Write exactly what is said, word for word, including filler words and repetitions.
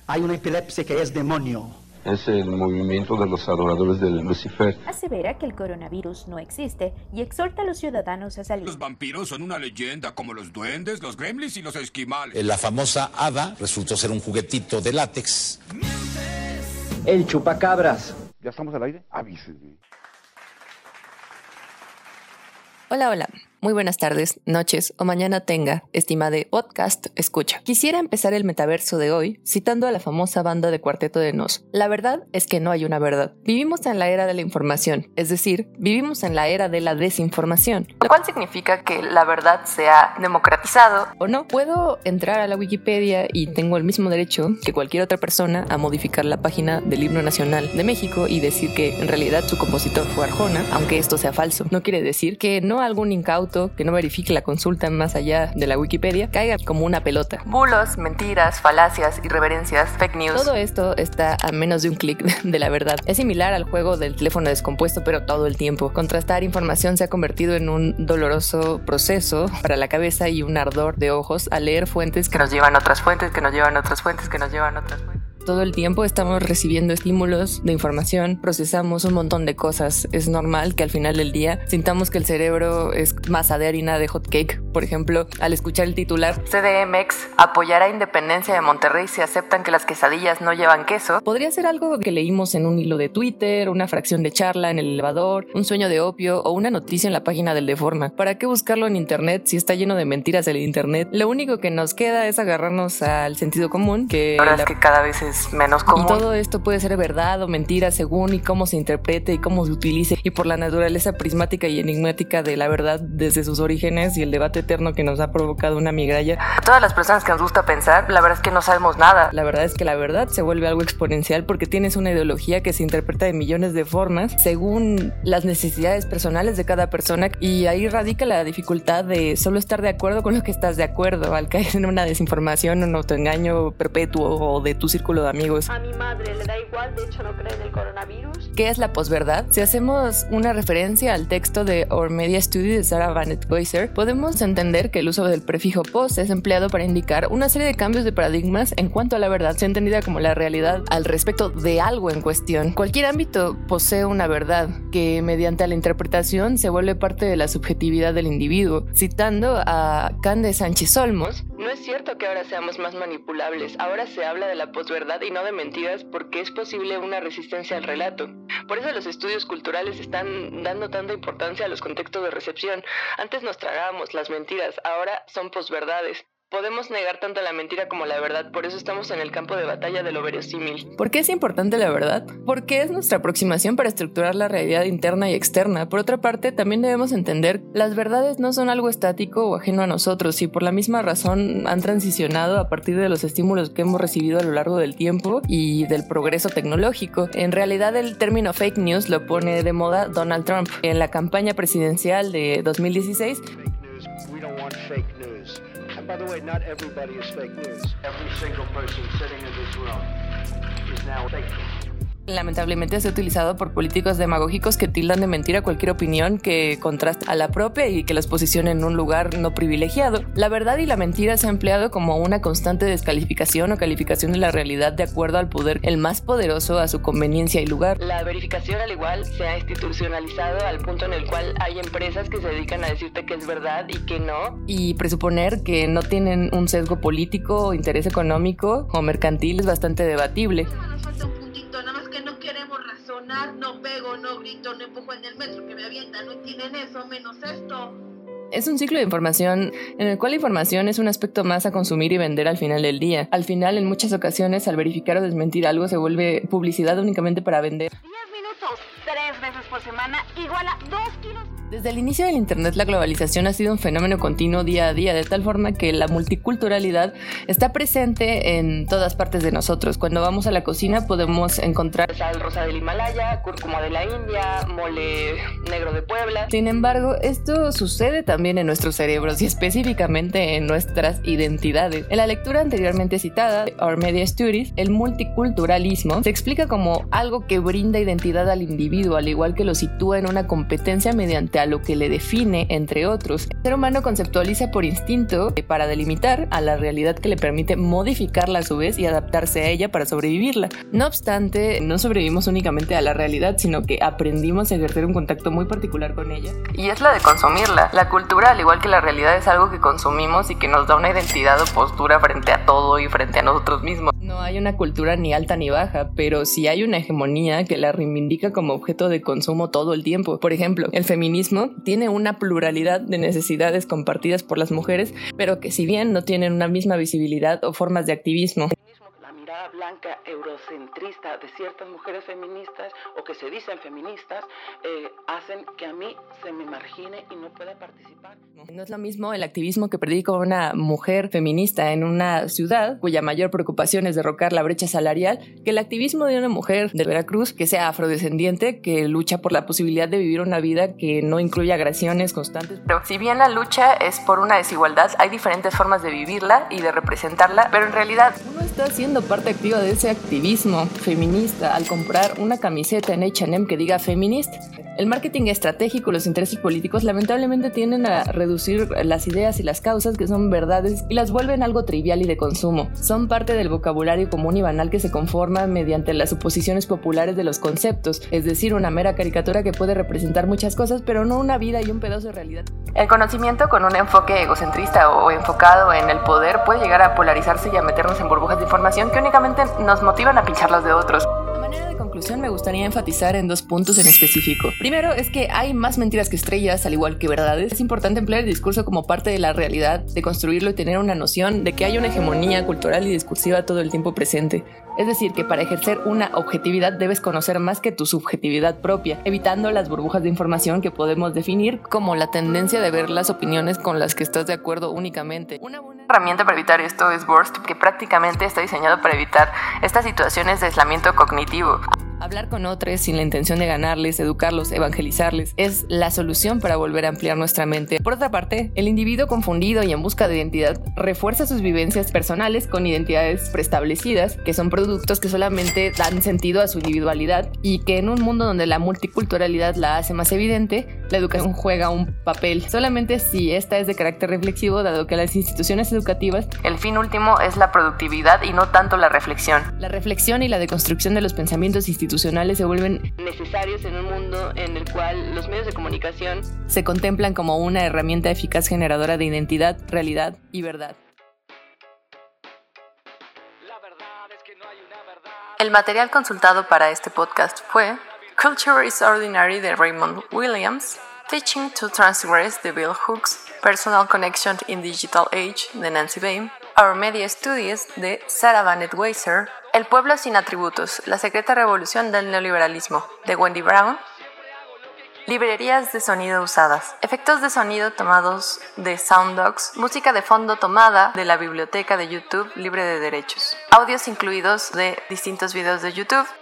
Hay una epilepsia que es demonio. Es el movimiento de los adoradores de Lucifer. Asevera que el coronavirus no existe y exhorta a los ciudadanos a salir. Los vampiros son una leyenda, como los duendes, los gremlins y los esquimales. La famosa hada resultó ser un juguetito de látex. El chupacabras. ¿Ya estamos al aire? Avísenme. Hola, hola. Muy buenas tardes, noches o mañana tenga, estimada podcast escucha. Quisiera empezar el metaverso de hoy citando a la famosa banda de Cuarteto de Nos. La verdad es que no hay una verdad. Vivimos en la era de la información, es decir, vivimos en la era de la desinformación, lo cual significa que la verdad se ha democratizado o no. Puedo entrar a la Wikipedia y tengo el mismo derecho que cualquier otra persona a modificar la página del himno nacional de México y decir que en realidad su compositor fue Arjona, aunque esto sea falso. No quiere decir que no algún incauto que no verifique la consulta más allá de la Wikipedia caiga como una pelota. Bulos, mentiras, falacias, irreverencias, fake news. Todo esto está a menos de un clic de la verdad. Es similar al juego del teléfono descompuesto, pero todo el tiempo. Contrastar información se ha convertido en un doloroso proceso para la cabeza y un ardor de ojos al leer fuentes que nos llevan a otras fuentes, que nos llevan a otras fuentes, que nos llevan a otras fuentes. Todo el tiempo estamos recibiendo estímulos de información, procesamos un montón de cosas. Es normal que al final del día sintamos que el cerebro es masa de harina de hot cake. Por ejemplo, al escuchar el titular C D M X apoyará independencia de Monterrey si aceptan que las quesadillas no llevan queso, podría ser algo que leímos en un hilo de Twitter, una fracción de charla en el elevador, un sueño de opio o una noticia en la página del Deforma. ¿Para qué buscarlo en internet si está lleno de mentiras el internet? Lo único que nos queda es agarrarnos al sentido común, que la verdad es que cada vez es menos común. Y todo esto puede ser verdad o mentira según y cómo se interprete y cómo se utilice, y por la naturaleza prismática y enigmática de la verdad desde sus orígenes y el debate eterno que nos ha provocado una migraña. A todas las personas que nos gusta pensar, la verdad es que no sabemos nada. La verdad es que la verdad se vuelve algo exponencial porque tienes una ideología que se interpreta de millones de formas según las necesidades personales de cada persona, y ahí radica la dificultad de solo estar de acuerdo con lo que estás de acuerdo al caer en una desinformación o un autoengaño perpetuo o de tu círculo de amigos. A mi madre le da igual, de hecho no cree en el coronavirus. ¿Qué es la posverdad? Si hacemos una referencia al texto de Our Media Study de Sarah Bennett-Weiser, podemos entender que el uso del prefijo post es empleado para indicar una serie de cambios de paradigmas en cuanto a la verdad, sea entendida como la realidad al respecto de algo en cuestión. Cualquier ámbito posee una verdad que mediante la interpretación se vuelve parte de la subjetividad del individuo. Citando a Cande Sánchez Olmos, no es cierto que ahora seamos más manipulables, ahora se habla de la posverdad y no de mentiras porque es posible una resistencia al relato. Por eso los estudios culturales están dando tanta importancia a los contextos de recepción. Antes nos tragábamos las mentiras, ahora son posverdades. Podemos negar tanto la mentira como la verdad, por eso estamos en el campo de batalla de lo verosímil. ¿Por qué es importante la verdad? Porque es nuestra aproximación para estructurar la realidad interna y externa. Por otra parte, también debemos entender las verdades no son algo estático o ajeno a nosotros, y por la misma razón han transicionado a partir de los estímulos que hemos recibido a lo largo del tiempo y del progreso tecnológico. En realidad, el término fake news lo pone de moda Donald Trump. En la campaña presidencial de dos mil dieciséis, By the way, not everybody is fake news. Every single person sitting in this room is now fake news. Lamentablemente se ha utilizado por políticos demagógicos que tildan de mentira cualquier opinión que contrasta a la propia y que los posicione en un lugar no privilegiado. La verdad y la mentira se ha empleado como una constante descalificación o calificación de la realidad de acuerdo al poder el más poderoso a su conveniencia y lugar. La verificación al igual se ha institucionalizado al punto en el cual hay empresas que se dedican a decirte que es verdad y que no, y presuponer que no tienen un sesgo político, interés económico o mercantil es bastante debatible. No pego, no grito, no empujo en el metro que me avientan, no entienden eso, menos esto. Es un ciclo de información en el cual la información es un aspecto más a consumir y vender al final del día. Al final, en muchas ocasiones, al verificar o desmentir algo se vuelve publicidad únicamente para vender. diez minutos, tres veces por semana, igual a dos kilos. Desde el inicio del internet, la globalización ha sido un fenómeno continuo día a día, de tal forma que la multiculturalidad está presente en todas partes de nosotros. Cuando vamos a la cocina podemos encontrar sal rosa del Himalaya, cúrcuma de la India, mole negro de Puebla. Sin embargo, esto sucede también en nuestros cerebros y específicamente en nuestras identidades. En la lectura anteriormente citada, Our Media Studies, el multiculturalismo se explica como algo que brinda identidad al individuo, al igual que lo sitúa en una competencia mediante a lo que le define, entre otros. El ser humano conceptualiza por instinto para delimitar a la realidad que le permite modificarla a su vez y adaptarse a ella para sobrevivirla. No obstante, no sobrevivimos únicamente a la realidad, sino que aprendimos a ejercer un contacto muy particular con ella. Y es la de consumirla. La cultura, al igual que la realidad, es algo que consumimos y que nos da una identidad o postura frente a todo y frente a nosotros mismos. No hay una cultura ni alta ni baja, pero sí hay una hegemonía que la reivindica como objeto de consumo todo el tiempo. Por ejemplo, el feminismo tiene una pluralidad de necesidades compartidas por las mujeres, pero que si bien no tienen una misma visibilidad o formas de activismo. La mirada blanca eurocentrista de ciertas mujeres feministas o que se dicen feministas eh, hacen que a mí se me margine y no pueda participar. No es lo mismo el activismo que predica una mujer feminista en una ciudad cuya mayor preocupación es derrocar la brecha salarial que el activismo de una mujer de Veracruz que sea afrodescendiente que lucha por la posibilidad de vivir una vida que no incluya agresiones constantes. Pero si bien la lucha es por una desigualdad, hay diferentes formas de vivirla y de representarla, pero en realidad uno está siendo parte activa de ese activismo feminista al comprar una camiseta en H and M que diga feminist. El marketing estratégico y los intereses políticos lamentablemente tienden a reducir las ideas y las causas que son verdades y las vuelven algo trivial y de consumo. Son parte del vocabulario común y banal que se conforma mediante las suposiciones populares de los conceptos, es decir, una mera caricatura que puede representar muchas cosas, pero no una vida y un pedazo de realidad. El conocimiento con un enfoque egocentrista o enfocado en el poder puede llegar a polarizarse y a meternos en burbujas de información que únicamente nos motivan a pinchar las de otros. A manera de conclusión, me gustaría enfatizar en dos puntos en específico. Primero es que hay más mentiras que estrellas, al igual que verdades. Es importante emplear el discurso como parte de la realidad, de construirlo y tener una noción de que hay una hegemonía cultural y discursiva todo el tiempo presente. Es decir, que para ejercer una objetividad debes conocer más que tu subjetividad propia, evitando las burbujas de información que podemos definir como la tendencia de ver las opiniones con las que estás de acuerdo únicamente. Una buena herramienta para evitar esto es Burst, que prácticamente está diseñado para evitar estas situaciones de aislamiento cognitivo. Hablar con otros sin la intención de ganarles, educarlos, evangelizarles, es la solución para volver a ampliar nuestra mente. Por otra parte, el individuo confundido y en busca de identidad refuerza sus vivencias personales con identidades preestablecidas, que son productos que solamente dan sentido a su individualidad y que en un mundo donde la multiculturalidad la hace más evidente, la educación juega un papel solamente si esta es de carácter reflexivo, dado que las instituciones educativas, el fin último es la productividad y no tanto la reflexión. La reflexión y la deconstrucción de los pensamientos institucionales institucionales se vuelven necesarios en un mundo en el cual los medios de comunicación se contemplan como una herramienta eficaz generadora de identidad, realidad y verdad. El material consultado para este podcast fue Culture is Ordinary de Raymond Williams, Teaching to Transgress de Bill Hooks, Personal Connection in Digital Age de Nancy Bain, Our Media Studies de Sarah Bennett Weiser, El pueblo sin atributos, la secreta revolución del neoliberalismo de Wendy Brown, Librerías de sonido usadas, efectos de sonido tomados de Sounddogs, música de fondo tomada de la biblioteca de YouTube libre de derechos, audios incluidos de distintos videos de YouTube